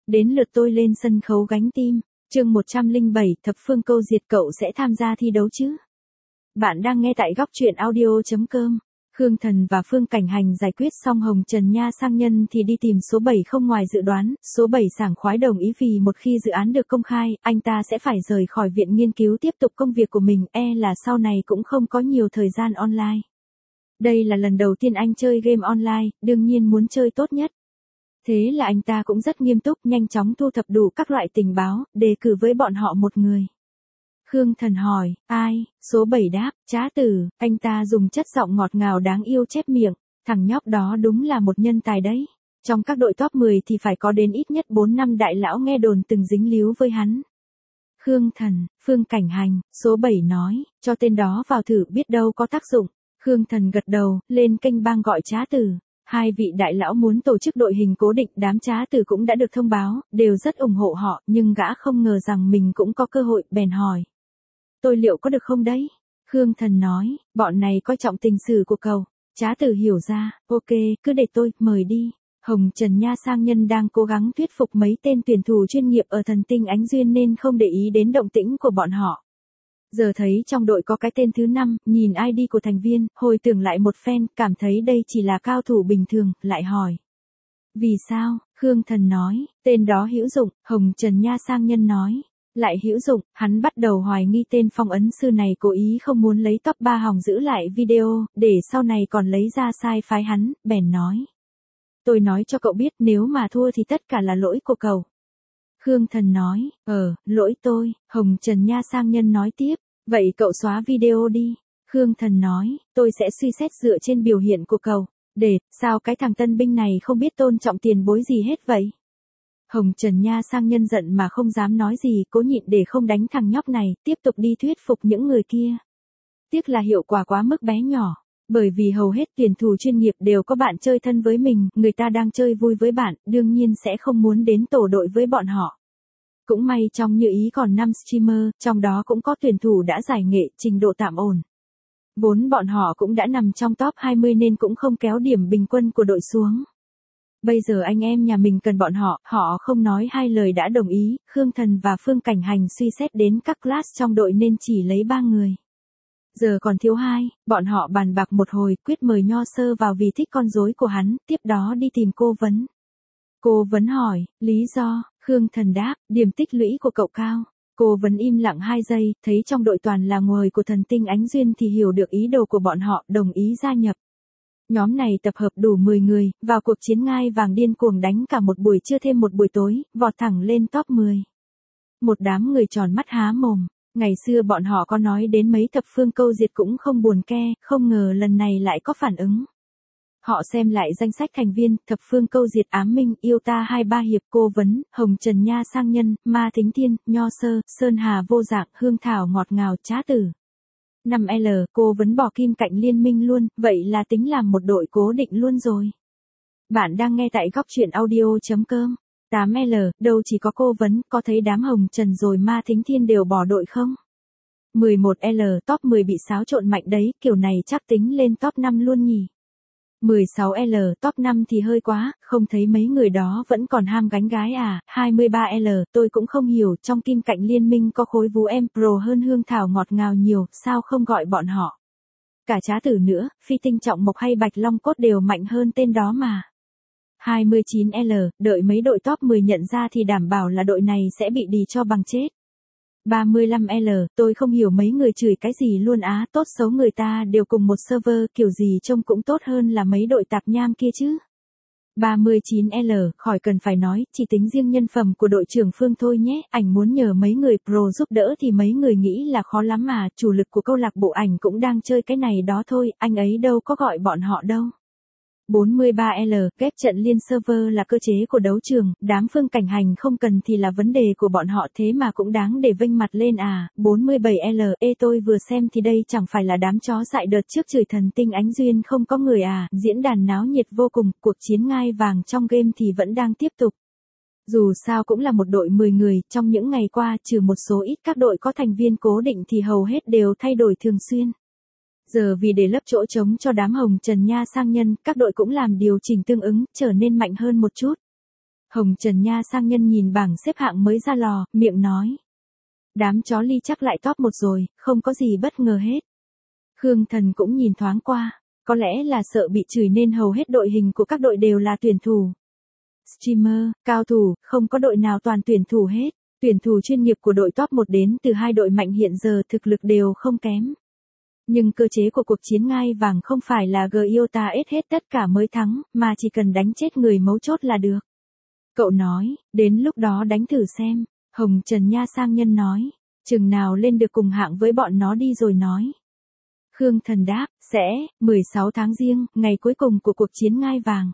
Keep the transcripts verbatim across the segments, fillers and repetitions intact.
đến lượt tôi lên sân khấu gánh team. Chương một trăm lẻ bảy, thập phương câu diệt, cậu sẽ tham gia thi đấu chứ? Bạn đang nghe tại góc truyện audio chấm com. Khương Thần và Phương Cảnh Hành giải quyết xong Hồng Trần Nha sang nhân thì đi tìm số bảy không ngoài dự đoán, số bảy sảng khoái đồng ý vì một khi dự án được công khai, anh ta sẽ phải rời khỏi viện nghiên cứu tiếp tục công việc của mình, e là sau này cũng không có nhiều thời gian online. Đây là lần đầu tiên anh chơi game online, đương nhiên muốn chơi tốt nhất. Thế là anh ta cũng rất nghiêm túc, nhanh chóng thu thập đủ các loại tình báo, đề cử với bọn họ một người. Khương Thần hỏi, ai? Số bảy đáp, Trá Tử. Anh ta dùng chất giọng ngọt ngào đáng yêu chép miệng, thằng nhóc đó đúng là một nhân tài đấy. Trong các đội top mười thì phải có đến ít nhất bốn năm đại lão nghe đồn từng dính líu với hắn. Khương Thần, Phương Cảnh Hành, số bảy nói, cho tên đó vào thử biết đâu có tác dụng. Khương Thần gật đầu, lên kênh bang gọi Trá Tử. Hai vị đại lão muốn tổ chức đội hình cố định, đám Trá Tử cũng đã được thông báo, đều rất ủng hộ họ, nhưng gã không ngờ rằng mình cũng có cơ hội, bèn hỏi. Tôi liệu có được không đấy? Khương Thần nói, bọn này coi trọng tình sử của cậu. Trá Tử hiểu ra, ok, cứ để tôi, mời đi. Hồng Trần Nha sang nhân đang cố gắng thuyết phục mấy tên tuyển thủ chuyên nghiệp ở Thần Tinh Ánh Duyên nên không để ý đến động tĩnh của bọn họ. Giờ thấy trong đội có cái tên thứ năm, nhìn i đê của thành viên, hồi tưởng lại một phen, cảm thấy đây chỉ là cao thủ bình thường, lại hỏi. Vì sao? Khương Thần nói, tên đó hữu dụng, Hồng Trần Nha sang nhân nói. Lại hữu dụng, hắn bắt đầu hoài nghi tên phong ấn sư này cố ý không muốn lấy top ba hòng giữ lại video, để sau này còn lấy ra sai phái hắn, bèn nói. Tôi nói cho cậu biết nếu mà thua thì tất cả là lỗi của cậu. Khương Thần nói, ờ, lỗi tôi, Hồng Trần Nha sang nhân nói tiếp, vậy cậu xóa video đi. Khương Thần nói, tôi sẽ suy xét dựa trên biểu hiện của cậu, để, sao cái thằng tân binh này không biết tôn trọng tiền bối gì hết vậy? Hồng Trần Nha sang nhân giận mà không dám nói gì, cố nhịn để không đánh thằng nhóc này, tiếp tục đi thuyết phục những người kia. Tiếc là hiệu quả quá mức bé nhỏ, bởi vì hầu hết tuyển thủ chuyên nghiệp đều có bạn chơi thân với mình, người ta đang chơi vui với bạn, đương nhiên sẽ không muốn đến tổ đội với bọn họ. Cũng may trong Như Ý còn năm streamer, trong đó cũng có tuyển thủ đã giải nghệ, trình độ tạm ổn. Vốn bọn họ cũng đã nằm trong top hai mươi nên cũng không kéo điểm bình quân của đội xuống. Bây giờ anh em nhà mình cần bọn họ, họ không nói hai lời đã đồng ý, Khương Thần và Phương Cảnh Hành suy xét đến các class trong đội nên chỉ lấy ba người. Giờ còn thiếu hai, bọn họ bàn bạc một hồi, quyết mời Nho Sơ vào vì thích con rối của hắn, tiếp đó đi tìm cô Vấn. Cô Vấn hỏi, lý do, Khương Thần đáp, điểm tích lũy của cậu cao. Cô Vấn im lặng hai giây, thấy trong đội toàn là người của Thần Tinh Ánh Duyên thì hiểu được ý đồ của bọn họ, đồng ý gia nhập. Nhóm này tập hợp đủ mười người, vào cuộc chiến ngai vàng điên cuồng đánh cả một buổi trưa thêm một buổi tối, vọt thẳng lên top mười. Một đám người tròn mắt há mồm, ngày xưa bọn họ có nói đến mấy thập phương câu diệt cũng không buồn ke, không ngờ lần này lại có phản ứng. Họ xem lại danh sách thành viên, thập phương câu diệt Ám Minh, Yêu Ta hai ba hiệp, Cô Vấn, Hồng Trần Nha sang nhân, Ma Thính Thiên, Nho Sơ, Sơn Hà vô dạng, Hương Thảo ngọt ngào, Trá Tử. năm L, cô Vấn bỏ Kim Cạnh liên minh luôn, vậy là tính làm một đội cố định luôn rồi. Bạn đang nghe tại góc truyện audio chấm com. tám L, đâu chỉ có cô Vấn, có thấy đám Hồng Trần rồi Ma Thính Thiên đều bỏ đội không? mười một L, top mười bị xáo trộn mạnh đấy, kiểu này chắc tính lên top năm luôn nhỉ. mười sáu L, top năm thì hơi quá, không thấy mấy người đó vẫn còn ham gánh gái à. hai mươi ba L, tôi cũng không hiểu, trong Kim Cạnh liên minh có khối vú em pro hơn Hương Thảo ngọt ngào nhiều, sao không gọi bọn họ. Cả Trá Tử nữa, Phi Tinh Trọng Mộc hay Bạch Long Cốt đều mạnh hơn tên đó mà. hai mươi chín L, đợi mấy đội top mười nhận ra thì đảm bảo là đội này sẽ bị đì cho bằng chết. ba mươi lăm L, tôi không hiểu mấy người chửi cái gì luôn á, tốt xấu người ta đều cùng một server, kiểu gì trông cũng tốt hơn là mấy đội tạp nham kia chứ. ba mươi chín L, khỏi cần phải nói, chỉ tính riêng nhân phẩm của đội trưởng Phương thôi nhé, ảnh muốn nhờ mấy người pro giúp đỡ thì mấy người nghĩ là khó lắm mà, chủ lực của câu lạc bộ ảnh cũng đang chơi cái này đó thôi, anh ấy đâu có gọi bọn họ đâu. bốn mươi ba L, ghép trận liên server là cơ chế của đấu trường, đám Phương Cảnh Hành không cần thì là vấn đề của bọn họ, thế mà cũng đáng để vênh mặt lên à. bốn mươi bảy L, ê tôi vừa xem thì đây chẳng phải là đám chó dại đợt trước chửi Thần Tinh Ánh Duyên không có người à, diễn đàn náo nhiệt vô cùng, cuộc chiến ngai vàng trong game thì vẫn đang tiếp tục. Dù sao cũng là một đội mười người, trong những ngày qua trừ một số ít các đội có thành viên cố định thì hầu hết đều thay đổi thường xuyên. Giờ vì để lấp chỗ trống cho đám Hồng Trần Nha sang nhân, các đội cũng làm điều chỉnh tương ứng, trở nên mạnh hơn một chút. Hồng Trần Nha sang nhân nhìn bảng xếp hạng mới ra lò, miệng nói. Đám chó Ly chắc lại top một rồi, không có gì bất ngờ hết. Khương Thần cũng nhìn thoáng qua, có lẽ là sợ bị chửi nên hầu hết đội hình của các đội đều là tuyển thủ. Streamer, cao thủ, không có đội nào toàn tuyển thủ hết. Tuyển thủ chuyên nghiệp của đội top một đến từ hai đội mạnh hiện giờ thực lực đều không kém. Nhưng cơ chế của cuộc chiến ngai vàng không phải là Gyota ết hết tất cả mới thắng, mà chỉ cần đánh chết người mấu chốt là được. Cậu nói, đến lúc đó đánh thử xem. Hồng Trần Nha sang nhân nói, chừng nào lên được cùng hạng với bọn nó đi rồi nói. Khương Thần đáp, sẽ, mười sáu tháng giêng, ngày cuối cùng của cuộc chiến ngai vàng.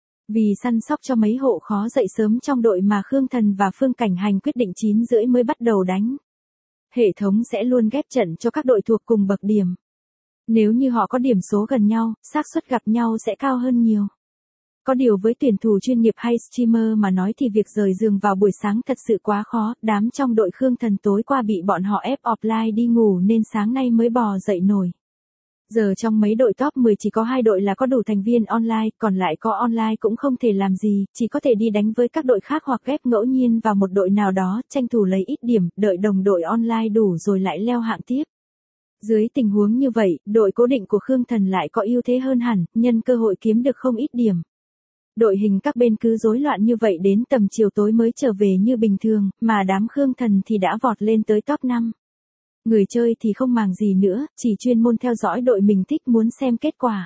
Vì săn sóc cho mấy hộ khó dậy sớm trong đội mà Khương Thần và Phương Cảnh Hành quyết định chín rưỡi mới bắt đầu đánh. Hệ thống sẽ luôn ghép trận cho các đội thuộc cùng bậc điểm. Nếu như họ có điểm số gần nhau, xác suất gặp nhau sẽ cao hơn nhiều. Có điều với tuyển thủ chuyên nghiệp hay streamer mà nói thì việc rời giường vào buổi sáng thật sự quá khó, đám trong đội Khương Thần tối qua bị bọn họ ép offline đi ngủ nên sáng nay mới bò dậy nổi. Giờ trong mấy đội top mười chỉ có hai đội là có đủ thành viên online, còn lại có online cũng không thể làm gì, chỉ có thể đi đánh với các đội khác hoặc ghép ngẫu nhiên vào một đội nào đó, tranh thủ lấy ít điểm, đợi đồng đội online đủ rồi lại leo hạng tiếp. Dưới tình huống như vậy, đội cố định của Khương Thần lại có ưu thế hơn hẳn, nhân cơ hội kiếm được không ít điểm. Đội hình các bên cứ rối loạn như vậy đến tầm chiều tối mới trở về như bình thường, mà đám Khương Thần thì đã vọt lên tới top năm. Người chơi thì không màng gì nữa, chỉ chuyên môn theo dõi đội mình thích muốn xem kết quả.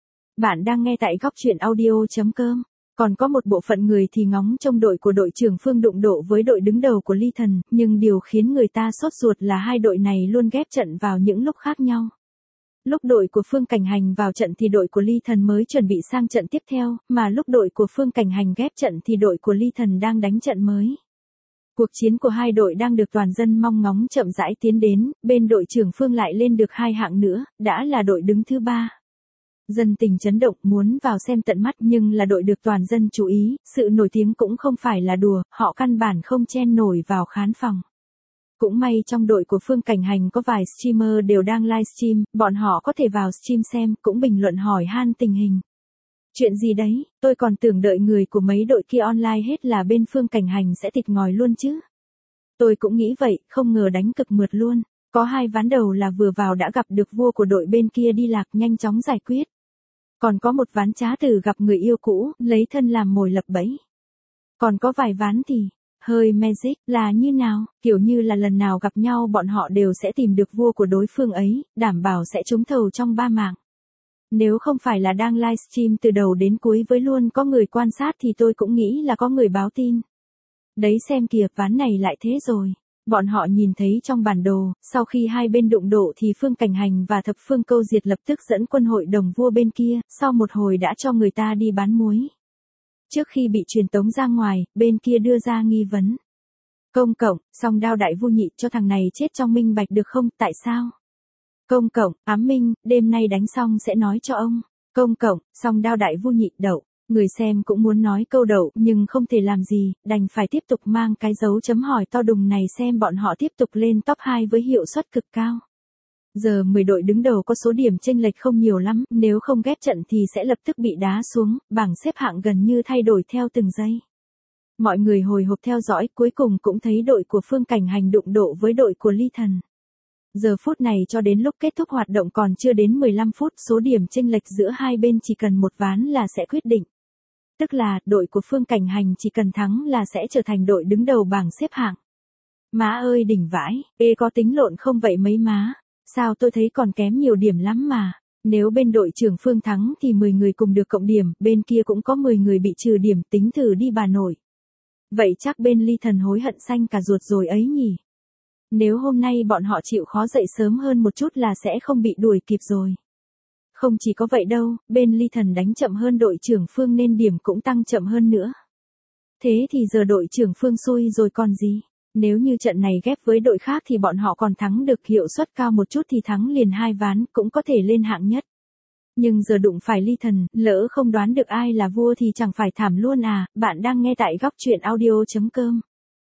Bạn đang nghe tại góc truyện audio chấm com. Còn có một bộ phận người thì ngóng trông đội của đội trưởng Phương đụng độ với đội đứng đầu của Ly Thần, nhưng điều khiến người ta sốt ruột là hai đội này luôn ghép trận vào những lúc khác nhau. Lúc đội của Phương Cảnh Hành vào trận thì đội của Ly Thần mới chuẩn bị sang trận tiếp theo, mà lúc đội của Phương Cảnh Hành ghép trận thì đội của Ly Thần đang đánh trận mới. Cuộc chiến của hai đội đang được toàn dân mong ngóng chậm rãi tiến đến, bên đội trưởng Phương lại lên được hai hạng nữa, đã là đội đứng thứ ba. Dân tình chấn động muốn vào xem tận mắt nhưng là đội được toàn dân chú ý, sự nổi tiếng cũng không phải là đùa, họ căn bản không chen nổi vào khán phòng. Cũng may trong đội của Phương Cảnh Hành có vài streamer đều đang livestream, bọn họ có thể vào stream xem, cũng bình luận hỏi han tình hình. Chuyện gì đấy, tôi còn tưởng đợi người của mấy đội kia online hết là bên Phương Cảnh Hành sẽ thịt ngòi luôn chứ. Tôi cũng nghĩ vậy, không ngờ đánh cực mượt luôn. Có hai ván đầu là vừa vào đã gặp được vua của đội bên kia đi lạc nhanh chóng giải quyết. Còn có một ván trá tử gặp người yêu cũ, lấy thân làm mồi lập bẫy. Còn có vài ván thì, hơi magic, là như nào, kiểu như là lần nào gặp nhau bọn họ đều sẽ tìm được vua của đối phương ấy, đảm bảo sẽ trúng thầu trong ba mạng. Nếu không phải là đang livestream từ đầu đến cuối với luôn có người quan sát thì tôi cũng nghĩ là có người báo tin. Đấy xem kìa, ván này lại thế rồi. Bọn họ nhìn thấy trong bản đồ, sau khi hai bên đụng độ thì Phương Cảnh Hành và Thập Phương Câu Diệt lập tức dẫn quân hội đồng vua bên kia, sau một hồi đã cho người ta đi bán muối. Trước khi bị truyền tống ra ngoài, bên kia đưa ra nghi vấn. Công cộng, song đao đại vu nhị cho thằng này chết trong minh bạch được không, tại sao? Công cộng, ám minh, đêm nay đánh xong sẽ nói cho ông. Công cộng, song đao đại vu nhị đậu. Người xem cũng muốn nói câu đậu nhưng không thể làm gì, đành phải tiếp tục mang cái dấu chấm hỏi to đùng này xem bọn họ tiếp tục lên top hai với hiệu suất cực cao. Giờ mười đội đứng đầu có số điểm chênh lệch không nhiều lắm, nếu không ghép trận thì sẽ lập tức bị đá xuống, bảng xếp hạng gần như thay đổi theo từng giây. Mọi người hồi hộp theo dõi, cuối cùng cũng thấy đội của Phương Cảnh Hành đụng độ với đội của Ly Thần. Giờ phút này cho đến lúc kết thúc hoạt động còn chưa đến mười lăm phút, số điểm chênh lệch giữa hai bên chỉ cần một ván là sẽ quyết định. Tức là, đội của Phương Cảnh Hành chỉ cần thắng là sẽ trở thành đội đứng đầu bảng xếp hạng. Má ơi đỉnh vãi, ê có tính lộn không vậy mấy má? Sao tôi thấy còn kém nhiều điểm lắm mà. Nếu bên đội trưởng Phương thắng thì mười người cùng được cộng điểm, bên kia cũng có mười người bị trừ điểm, tính thử đi bà nội. Vậy chắc bên Ly Thần hối hận xanh cả ruột rồi ấy nhỉ? Nếu hôm nay bọn họ chịu khó dậy sớm hơn một chút là sẽ không bị đuổi kịp rồi. Không chỉ có vậy đâu, bên Ly Thần đánh chậm hơn đội trưởng Phương nên điểm cũng tăng chậm hơn nữa. Thế thì giờ đội trưởng Phương xui rồi còn gì? Nếu như trận này ghép với đội khác thì bọn họ còn thắng được, hiệu suất cao một chút thì thắng liền hai ván, cũng có thể lên hạng nhất. Nhưng giờ đụng phải Ly Thần, lỡ không đoán được ai là vua thì chẳng phải thảm luôn à, bạn đang nghe tại góc truyện audio chấm com.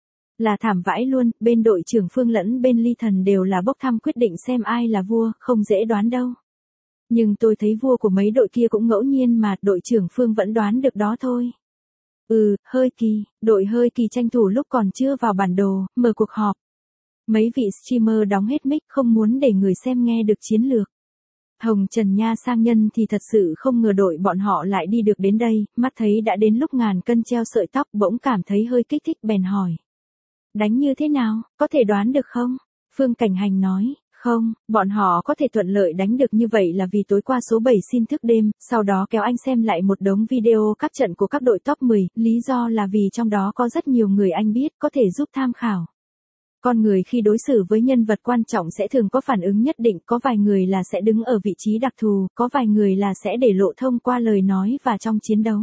Là thảm vãi luôn, bên đội trưởng Phương lẫn bên Ly Thần đều là bốc thăm quyết định xem ai là vua, không dễ đoán đâu. Nhưng tôi thấy vua của mấy đội kia cũng ngẫu nhiên mà, đội trưởng Phương vẫn đoán được đó thôi. Ừ, hơi kỳ, đội hơi kỳ tranh thủ lúc còn chưa vào bản đồ, mở cuộc họp. Mấy vị streamer đóng hết mic không muốn để người xem nghe được chiến lược. Hồng Trần Nha Sang Nhân thì thật sự không ngờ đội bọn họ lại đi được đến đây, mắt thấy đã đến lúc ngàn cân treo sợi tóc bỗng cảm thấy hơi kích thích bèn hỏi. Đánh như thế nào, có thể đoán được không? Phương Cảnh Hành nói, không, bọn họ có thể thuận lợi đánh được như vậy là vì tối qua số bảy xin thức đêm, sau đó kéo anh xem lại một đống video các trận của các đội top mười, lý do là vì trong đó có rất nhiều người anh biết có thể giúp tham khảo. Con người khi đối xử với nhân vật quan trọng sẽ thường có phản ứng nhất định, có vài người là sẽ đứng ở vị trí đặc thù, có vài người là sẽ để lộ thông qua lời nói và trong chiến đấu.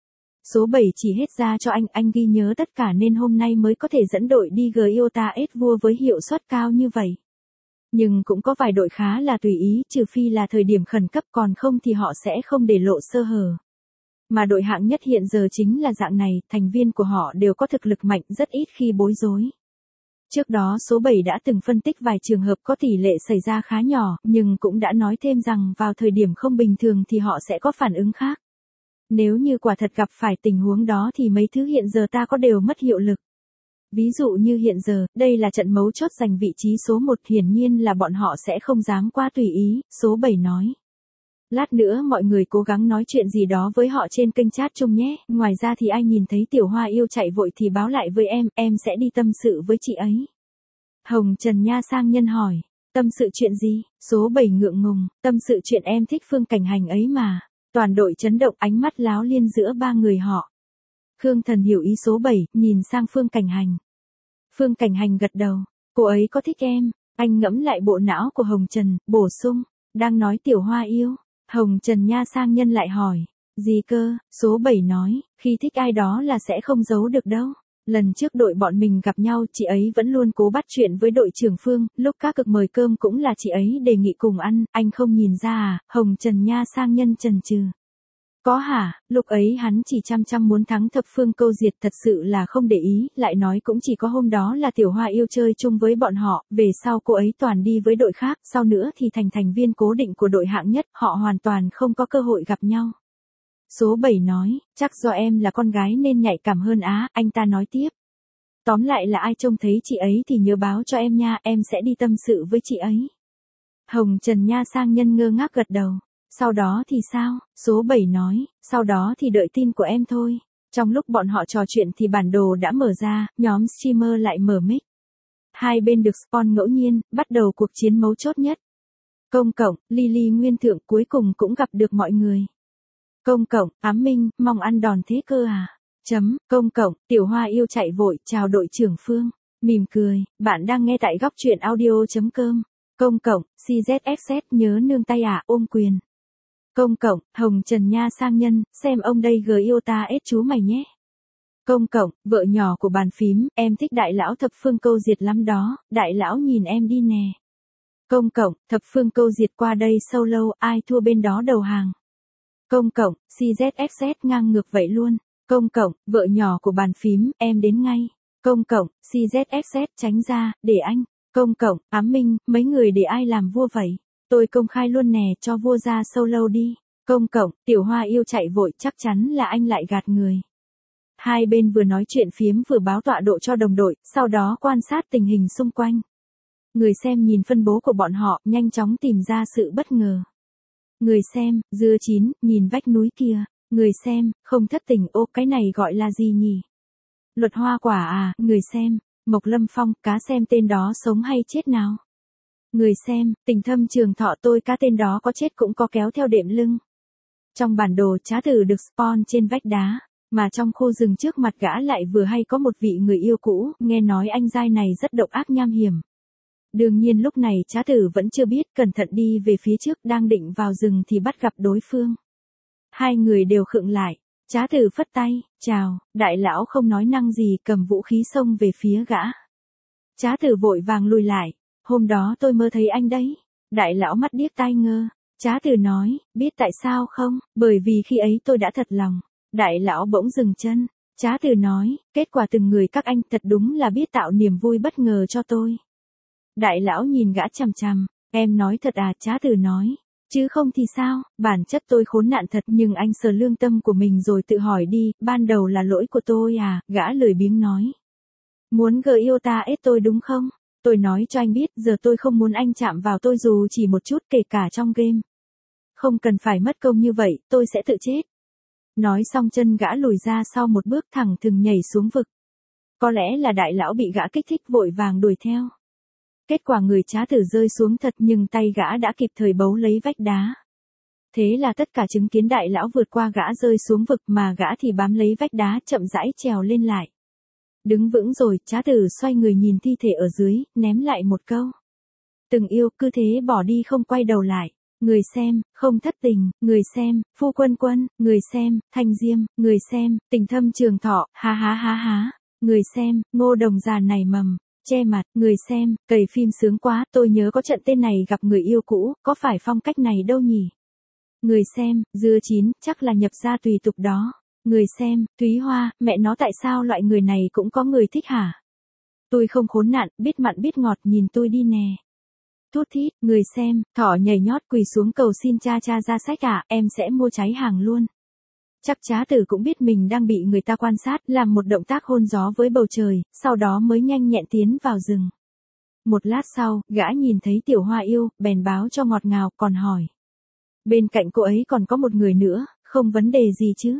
Số bảy chỉ hết ra cho anh, anh ghi nhớ tất cả nên hôm nay mới có thể dẫn đội đi Giota S vua với hiệu suất cao như vậy. Nhưng cũng có vài đội khá là tùy ý, trừ phi là thời điểm khẩn cấp, còn không thì họ sẽ không để lộ sơ hở. Mà đội hạng nhất hiện giờ chính là dạng này, thành viên của họ đều có thực lực mạnh, rất ít khi bối rối. Trước đó số bảy đã từng phân tích vài trường hợp có tỷ lệ xảy ra khá nhỏ, nhưng cũng đã nói thêm rằng vào thời điểm không bình thường thì họ sẽ có phản ứng khác. Nếu như quả thật gặp phải tình huống đó thì mấy thứ hiện giờ ta có đều mất hiệu lực. Ví dụ như hiện giờ, đây là trận mấu chốt giành vị trí số một, hiển nhiên là bọn họ sẽ không dám quá tùy ý, số bảy nói. Lát nữa mọi người cố gắng nói chuyện gì đó với họ trên kênh chat chung nhé, ngoài ra thì ai nhìn thấy Tiểu Hoa Yêu chạy vội thì báo lại với em, em sẽ đi tâm sự với chị ấy. Hồng Trần Nha Sang Nhân hỏi, tâm sự chuyện gì? Số bảy ngượng ngùng, tâm sự chuyện em thích Phương Cảnh Hành ấy mà. Toàn đội chấn động, ánh mắt láo liên giữa ba người họ. Khương Thần hiểu ý số bảy, nhìn sang Phương Cảnh Hành. Phương Cảnh Hành gật đầu, cô ấy có thích em, anh ngẫm lại bộ não của Hồng Trần, bổ sung, đang nói Tiểu Hoa Yêu. Hồng Trần Nha Sang Nhân lại hỏi, gì cơ? Số bảy nói, khi thích ai đó là sẽ không giấu được đâu. Lần trước đội bọn mình gặp nhau chị ấy vẫn luôn cố bắt chuyện với đội trưởng Phương, lúc các cực mời cơm cũng là chị ấy đề nghị cùng ăn, anh không nhìn ra à? Hồng Trần Nha Sang Nhân chần chừ. Có hả, lúc ấy hắn chỉ chăm chăm muốn thắng thập phương câu diệt, thật sự là không để ý, lại nói cũng chỉ có hôm đó là Tiểu Hoa Yêu chơi chung với bọn họ, về sau cô ấy toàn đi với đội khác, sau nữa thì thành thành viên cố định của đội hạng nhất, họ hoàn toàn không có cơ hội gặp nhau. Số bảy nói, chắc do em là con gái nên nhạy cảm hơn á, anh ta nói tiếp. Tóm lại là ai trông thấy chị ấy thì nhớ báo cho em nha, em sẽ đi tâm sự với chị ấy. Hồng Trần Nha Sang Nhân ngơ ngác gật đầu. Sau đó thì sao? Số bảy nói, sau đó thì đợi tin của em thôi. Trong lúc bọn họ trò chuyện thì bản đồ đã mở ra, nhóm streamer lại mở mic. Hai bên được spawn ngẫu nhiên, bắt đầu cuộc chiến mấu chốt nhất. Công cộng, Lily Nguyên Thượng cuối cùng cũng gặp được mọi người. Công cộng, Ám Minh, mong ăn đòn thế cơ à? Chấm, công cộng, Tiểu Hoa Yêu chạy vội, chào đội trưởng Phương. Mỉm cười, bạn đang nghe tại góc truyện audio chấm com. Công cộng, xê dét ép xét nhớ nương tay à, ôm quyền. Công cộng, Hồng Trần Nha Sang Nhân, xem ông đây Giota S chú mày nhé. Công cộng, vợ nhỏ của bàn phím, em thích đại lão thập phương câu diệt lắm đó, đại lão nhìn em đi nè. Công cộng, thập phương câu diệt qua đây solo, ai thua bên đó đầu hàng. Công cộng, xê dét ép xét ngang ngược vậy luôn. Công cộng, vợ nhỏ của bàn phím, em đến ngay. Công cộng, xê dét ép xét tránh ra, để anh. Công cộng, Ám Minh, mấy người để ai làm vua vậy? Tôi công khai luôn nè, cho vua ra solo đi. Công cộng, Tiểu Hoa Yêu chạy vội, chắc chắn là anh lại gạt người. Hai bên vừa nói chuyện phiếm vừa báo tọa độ cho đồng đội, sau đó quan sát tình hình xung quanh. Người xem nhìn phân bố của bọn họ, nhanh chóng tìm ra sự bất ngờ. Người xem, dưa chín, nhìn vách núi kia. Người xem, không thất tình, ô cái này gọi là gì nhỉ? Luật hoa quả à, người xem, Mộc Lâm Phong, cá xem tên đó sống hay chết nào? Người xem, Tình Thâm Trường Thọ, tôi cá tên đó có chết cũng có kéo theo đệm lưng. Trong bản đồ Trá Tử được spawn trên vách đá, mà trong khu rừng trước mặt gã lại vừa hay có một vị người yêu cũ, nghe nói anh giai này rất độc ác nham hiểm. Đương nhiên lúc này Trá Tử vẫn chưa biết, cẩn thận đi về phía trước, đang định vào rừng thì bắt gặp đối phương. Hai người đều khựng lại, Trá Tử phất tay, chào, đại lão không nói năng gì, cầm vũ khí xông về phía gã. Trá Tử vội vàng lùi lại, hôm đó tôi mơ thấy anh đấy. Đại lão mắt điếc tai ngơ. Trá Tử nói, biết tại sao không, bởi vì khi ấy tôi đã thật lòng. Đại lão bỗng dừng chân. Trá Tử nói, kết quả từng người các anh thật đúng là biết tạo niềm vui bất ngờ cho tôi. Đại lão nhìn gã chằm chằm, em nói thật à? Trá Tử nói, Chứ không thì sao, bản chất tôi khốn nạn thật nhưng anh sờ lương tâm của mình rồi tự hỏi đi, ban đầu là lỗi của tôi à, gã lười biếng nói. Muốn gợi yêu ta ết tôi đúng không? Tôi nói cho anh biết giờ tôi không muốn anh chạm vào tôi dù chỉ một chút kể cả trong game. Không cần phải mất công như vậy, tôi sẽ tự chết. Nói xong chân gã lùi ra sau một bước thẳng thừng nhảy xuống vực. Có lẽ là đại lão bị gã kích thích vội vàng đuổi theo. Kết quả người trá tử rơi xuống thật nhưng tay gã đã kịp thời bấu lấy vách đá. Thế là tất cả chứng kiến đại lão vượt qua gã rơi xuống vực mà gã thì bám lấy vách đá chậm rãi trèo lên lại. Đứng vững rồi, trá tử xoay người nhìn thi thể ở dưới, ném lại một câu. Từng yêu, cứ thế bỏ đi không quay đầu lại. Người xem, không thất tình, người xem, phu quân quân, người xem, thanh diêm, người xem, tình thâm trường thọ, ha ha ha ha. Người xem, ngô đồng già này mầm, che mặt, người xem, cày phim sướng quá, tôi nhớ có trận tên này gặp người yêu cũ, có phải phong cách này đâu nhỉ? Người xem, dưa chín, chắc là nhập gia tùy tục đó. Người xem, Thúy Hoa, mẹ nó tại sao loại người này cũng có người thích hả? Tôi không khốn nạn, biết mặn biết ngọt nhìn tôi đi nè. Thút thít, người xem, thỏ nhảy nhót quỳ xuống cầu xin cha cha ra sách à, em sẽ mua cháy hàng luôn. Chắc trá tử cũng biết mình đang bị người ta quan sát, làm một động tác hôn gió với bầu trời, sau đó mới nhanh nhẹn tiến vào rừng. Một lát sau, gã nhìn thấy tiểu hoa yêu, bèn báo cho ngọt ngào, còn hỏi. Bên cạnh cô ấy còn có một người nữa, không vấn đề gì chứ?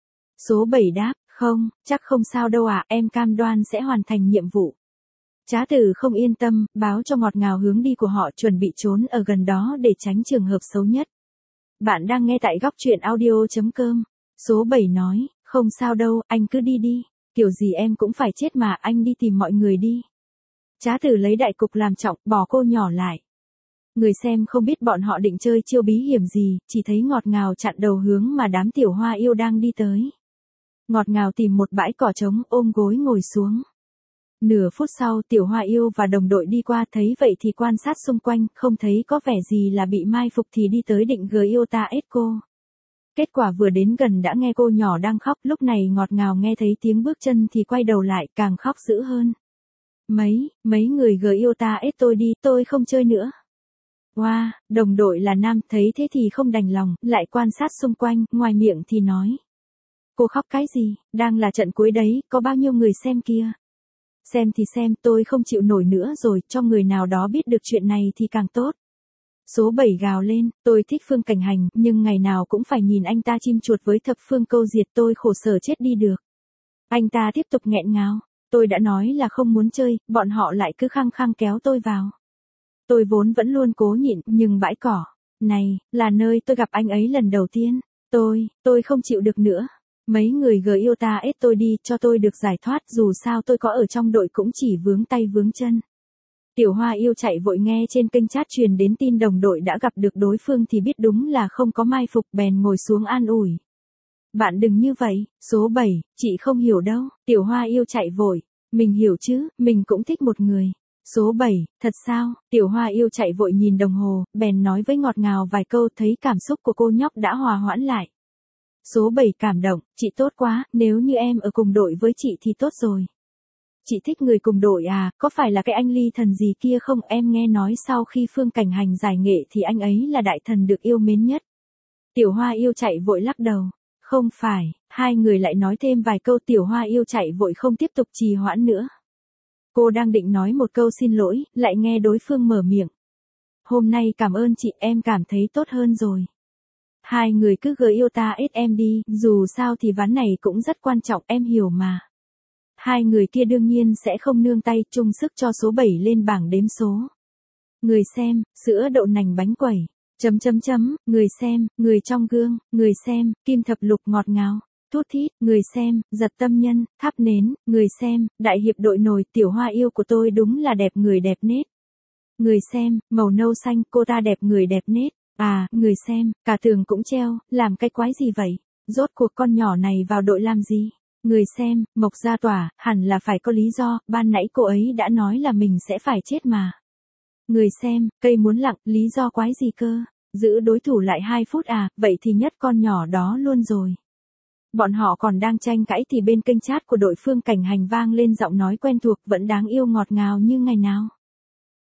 Số bảy đáp, không, chắc không sao đâu ạ, à, em cam đoan sẽ hoàn thành nhiệm vụ. Trá tử không yên tâm, báo cho ngọt ngào hướng đi của họ chuẩn bị trốn ở gần đó để tránh trường hợp xấu nhất. Bạn đang nghe tại góc truyện audio chấm com. Số bảy nói, không sao đâu, anh cứ đi đi, kiểu gì em cũng phải chết mà, anh đi tìm mọi người đi. Trá tử lấy đại cục làm trọng, bỏ cô nhỏ lại. Người xem không biết bọn họ định chơi chiêu bí hiểm gì, chỉ thấy ngọt ngào chặn đầu hướng mà đám tiểu hoa yêu đang đi tới. Ngọt ngào tìm một bãi cỏ trống, ôm gối ngồi xuống. Nửa phút sau tiểu hoa yêu và đồng đội đi qua, thấy vậy thì quan sát xung quanh, không thấy có vẻ gì là bị mai phục thì đi tới định gợi yêu ta ết cô. Kết quả vừa đến gần đã nghe cô nhỏ đang khóc, lúc này ngọt ngào nghe thấy tiếng bước chân thì quay đầu lại càng khóc dữ hơn. Mấy, mấy người gợi yêu ta ết tôi đi, tôi không chơi nữa. Wow, đồng đội là nam, thấy thế thì không đành lòng, lại quan sát xung quanh, ngoài miệng thì nói. Cô khóc cái gì, đang là trận cuối đấy, có bao nhiêu người xem kia. Xem thì xem, tôi không chịu nổi nữa rồi, cho người nào đó biết được chuyện này thì càng tốt. Số bảy gào lên, tôi thích Phương Cảnh Hành, nhưng ngày nào cũng phải nhìn anh ta chim chuột với thập phương câu diệt, tôi khổ sở chết đi được. Anh ta tiếp tục nghẹn ngào, tôi đã nói là không muốn chơi, bọn họ lại cứ khăng khăng kéo tôi vào. Tôi vốn vẫn luôn cố nhịn, nhưng bãi cỏ này là nơi tôi gặp anh ấy lần đầu tiên. Tôi, tôi không chịu được nữa. Mấy người gợi yêu ta ết tôi đi, cho tôi được giải thoát, dù sao tôi có ở trong đội cũng chỉ vướng tay vướng chân. Tiểu hoa yêu chạy vội nghe trên kênh chat truyền đến tin đồng đội đã gặp được đối phương thì biết đúng là không có mai phục, bèn ngồi xuống an ủi. Bạn đừng như vậy, số bảy, chị không hiểu đâu, tiểu hoa yêu chạy vội. Mình hiểu chứ, mình cũng thích một người. Số bảy, thật sao, tiểu hoa yêu chạy vội nhìn đồng hồ, bèn nói với ngọt ngào vài câu, thấy cảm xúc của cô nhóc đã hòa hoãn lại. Số bảy cảm động, chị tốt quá, nếu như em ở cùng đội với chị thì tốt rồi. Chị thích người cùng đội à, có phải là cái anh ly thần gì kia không? Em nghe nói sau khi Phương Cảnh Hành giải nghệ thì anh ấy là đại thần được yêu mến nhất. Tiểu hoa yêu chạy vội lắc đầu. Không phải, hai người lại nói thêm vài câu, tiểu hoa yêu chạy vội không tiếp tục trì hoãn nữa. Cô đang định nói một câu xin lỗi, lại nghe đối phương mở miệng. Hôm nay cảm ơn chị, em cảm thấy tốt hơn rồi. Hai người cứ gợi yêu ta ết em đi, dù sao thì ván này cũng rất quan trọng, em hiểu mà. Hai người kia đương nhiên sẽ không nương tay, chung sức cho số bảy lên bảng đếm số. Người xem, sữa đậu nành bánh quẩy, chấm chấm chấm, người xem, người trong gương, người xem, kim thập lục ngọt ngào, thút thít, người xem, giật tâm nhân, thắp nến, người xem, đại hiệp đội nổi, tiểu hoa yêu của tôi đúng là đẹp người đẹp nết. Người xem, màu nâu xanh, cô ta đẹp người đẹp nết. À, người xem, cả tường cũng treo, làm cái quái gì vậy? Rốt cuộc con nhỏ này vào đội làm gì? Người xem, Mộc Gia Tỏa, hẳn là phải có lý do, ban nãy cô ấy đã nói là mình sẽ phải chết mà. Người xem, cây muốn lặng, lý do quái gì cơ? Giữ đối thủ lại hai phút à, vậy thì nhất con nhỏ đó luôn rồi. Bọn họ còn đang tranh cãi thì bên kênh chat của đội Phương Cảnh Hành vang lên giọng nói quen thuộc, vẫn đáng yêu ngọt ngào như ngày nào.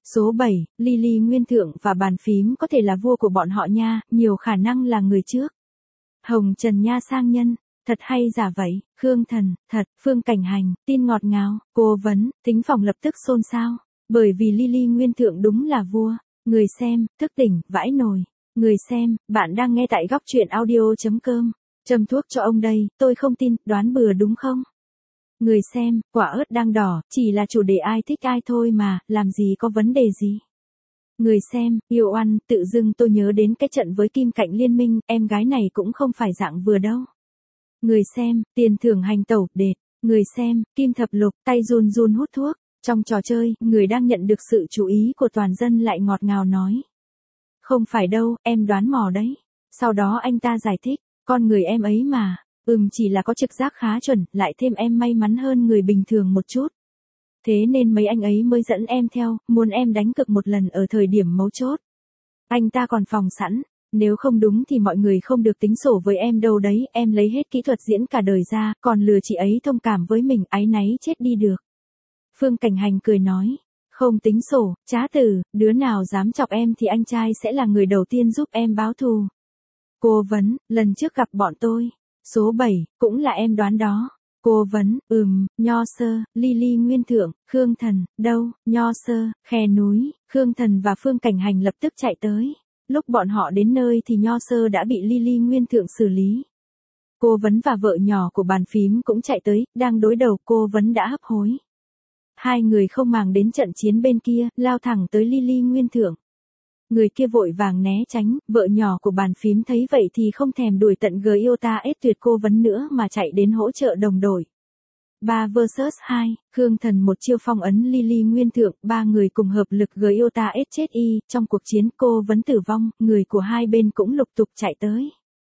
Số bảy, Lily Nguyên Thượng và bàn phím có thể là vua của bọn họ nha, nhiều khả năng là người trước. Hồng Trần Nha sang nhân, thật hay giả vậy, Khương Thần, thật, Phương Cảnh Hành, tin ngọt ngào, Cố Vấn, thính phòng lập tức xôn xao, bởi vì Lily Nguyên Thượng đúng là vua, người xem, thức tỉnh, vãi nồi, người xem, bạn đang nghe tại góc truyện audio.com, châm thuốc cho ông đây, tôi không tin, đoán bừa đúng không? Người xem, quả ớt đang đỏ, chỉ là chủ đề ai thích ai thôi mà, làm gì có vấn đề gì. Người xem, yêu oan, tự dưng tôi nhớ đến cái trận với Kim Cạnh Liên Minh, em gái này cũng không phải dạng vừa đâu. Người xem, tiền thưởng hành tẩu, đệt. Người xem, Kim Thập Lục, tay run run hút thuốc. Trong trò chơi, người đang nhận được sự chú ý của toàn dân lại ngọt ngào nói. Không phải đâu, em đoán mò đấy. Sau đó anh ta giải thích, con người em ấy mà, ừm chỉ là có trực giác khá chuẩn, lại thêm em may mắn hơn người bình thường một chút. Thế nên mấy anh ấy mới dẫn em theo, muốn em đánh cược một lần ở thời điểm mấu chốt. Anh ta còn phòng sẵn, nếu không đúng thì mọi người không được tính sổ với em đâu đấy, em lấy hết kỹ thuật diễn cả đời ra, còn lừa chị ấy thông cảm với mình, áy náy chết đi được. Phương Cảnh Hành cười nói, không tính sổ, trá tử, đứa nào dám chọc em thì anh trai sẽ là người đầu tiên giúp em báo thù. Cố Vấn, lần trước gặp bọn tôi, số bảy, cũng là em đoán đó. Cố Vấn, ừm, Nho Sơ, Lily Nguyên Thượng, Khương Thần, đâu, Nho Sơ, Khe Núi, Khương Thần và Phương Cảnh Hành lập tức chạy tới. Lúc bọn họ đến nơi thì Nho Sơ đã bị Lily Nguyên Thượng xử lý. Cố Vấn và vợ nhỏ của bàn phím cũng chạy tới, đang đối đầu, Cố Vấn đã hấp hối. Hai người không màng đến trận chiến bên kia, lao thẳng tới Lily Nguyên Thượng. Người kia vội vàng né tránh, vợ nhỏ của bàn phím thấy vậy thì không thèm đuổi tận Giota ết tuyệt Cố Vấn nữa mà chạy đến hỗ trợ đồng đội. ba versus hai, Khương Thần một chiêu phong ấn Lily Nguyên Thượng, ba người cùng hợp lực Giota ết chết y, trong cuộc chiến Cố Vấn tử vong, người của hai bên cũng lục tục chạy tới.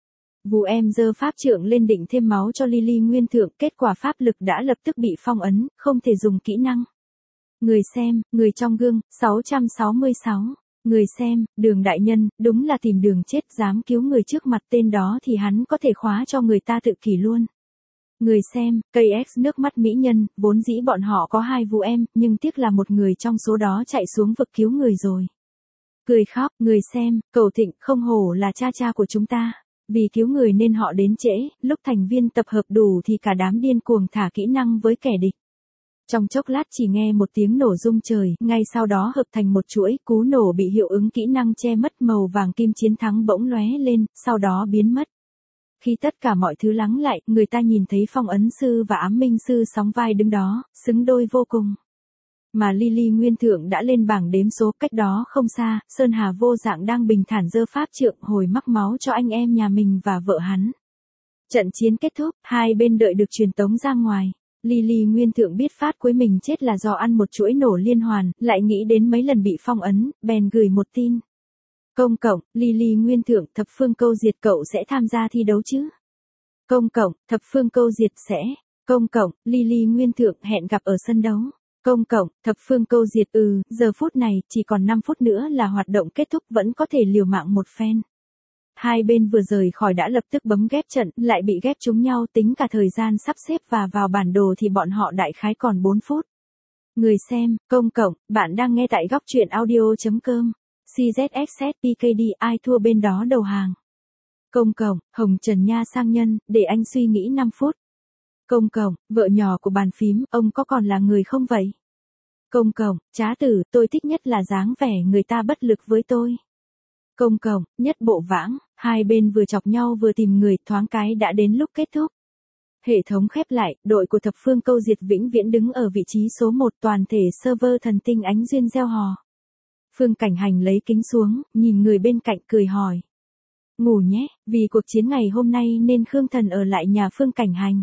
Vù em giơ pháp trượng lên định thêm máu cho Lily Nguyên Thượng, kết quả pháp lực đã lập tức bị phong ấn, không thể dùng kỹ năng. Người xem, người trong gương, sáu trăm sáu mươi sáu. Người xem, Đường đại nhân, đúng là tìm đường chết, dám cứu người trước mặt tên đó thì hắn có thể khóa cho người ta tự kỷ luôn. Người xem, cây X nước mắt mỹ nhân, vốn dĩ bọn họ có hai vụ em, nhưng tiếc là một người trong số đó chạy xuống vực cứu người rồi. Cười khóc, người xem, Cầu Thịnh, không hổ là cha cha của chúng ta. Vì cứu người nên họ đến trễ, lúc thành viên tập hợp đủ thì cả đám điên cuồng thả kỹ năng với kẻ địch. Trong chốc lát chỉ nghe một tiếng nổ rung trời, ngay sau đó hợp thành một chuỗi, cú nổ bị hiệu ứng kỹ năng che mất màu vàng kim chiến thắng bỗng lóe lên, sau đó biến mất. Khi tất cả mọi thứ lắng lại, người ta nhìn thấy phong ấn sư và ám minh sư sóng vai đứng đó, xứng đôi vô cùng. Mà Lily Nguyên Thượng đã lên bảng đếm số, cách đó không xa, Sơn Hà Vô Dạng đang bình thản giơ pháp trượng hồi mắc máu cho anh em nhà mình và vợ hắn. Trận chiến kết thúc, hai bên đợi được truyền tống ra ngoài. Lily Nguyên Thượng biết phát cuối mình chết là do ăn một chuỗi nổ liên hoàn, lại nghĩ đến mấy lần bị phong ấn, bèn gửi một tin. Công cộng, Lily Nguyên Thượng, thập phương câu diệt cậu sẽ tham gia thi đấu chứ? Công cộng, thập phương câu diệt sẽ. Công cộng, Lily Nguyên Thượng hẹn gặp ở sân đấu. Công cộng, thập phương câu diệt ừ, giờ phút này, chỉ còn năm phút nữa là hoạt động kết thúc, vẫn có thể liều mạng một phen. Hai bên vừa rời khỏi đã lập tức bấm ghép trận, lại bị ghép trúng nhau, tính cả thời gian sắp xếp và vào bản đồ thì bọn họ đại khái còn bốn phút. Người xem, công cộng, bạn đang nghe tại góc truyện audio.com. xê zét ích ét pê ca đê, ai thua bên đó đầu hàng. Công cộng, Hồng Trần Nha sang nhân, để anh suy nghĩ năm phút. Công cộng, vợ nhỏ của bàn phím, ông có còn là người không vậy? Công cộng, trá tử, tôi thích nhất là dáng vẻ người ta bất lực với tôi. Công cộng, nhất bộ vãng, hai bên vừa chọc nhau vừa tìm người, thoáng cái đã đến lúc kết thúc. Hệ thống khép lại, đội của thập phương câu diệt vĩnh viễn đứng ở vị trí số một, toàn thể server thần tinh ánh duyên gieo hò. Phương Cảnh Hành lấy kính xuống, nhìn người bên cạnh cười hỏi. Ngủ nhé, vì cuộc chiến ngày hôm nay nên Khương Thần ở lại nhà Phương Cảnh Hành.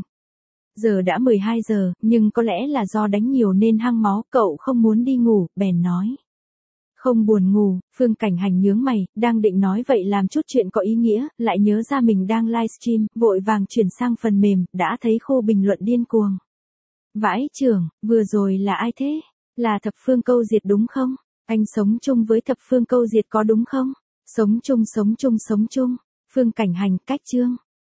Giờ đã mười hai giờ, nhưng có lẽ là do đánh nhiều nên hăng máu, cậu không muốn đi ngủ, bèn nói. Không buồn ngủ, Phương Cảnh Hành nhướng mày, đang định nói vậy làm chút chuyện có ý nghĩa, lại nhớ ra mình đang livestream, vội vàng chuyển sang phần mềm, đã thấy khu bình luận điên cuồng. Vãi trưởng, vừa rồi là ai thế? Là thập phương câu diệt đúng không? Anh sống chung với thập phương câu diệt có đúng không? Sống chung sống chung sống chung. Phương Cảnh Hành, cách chương.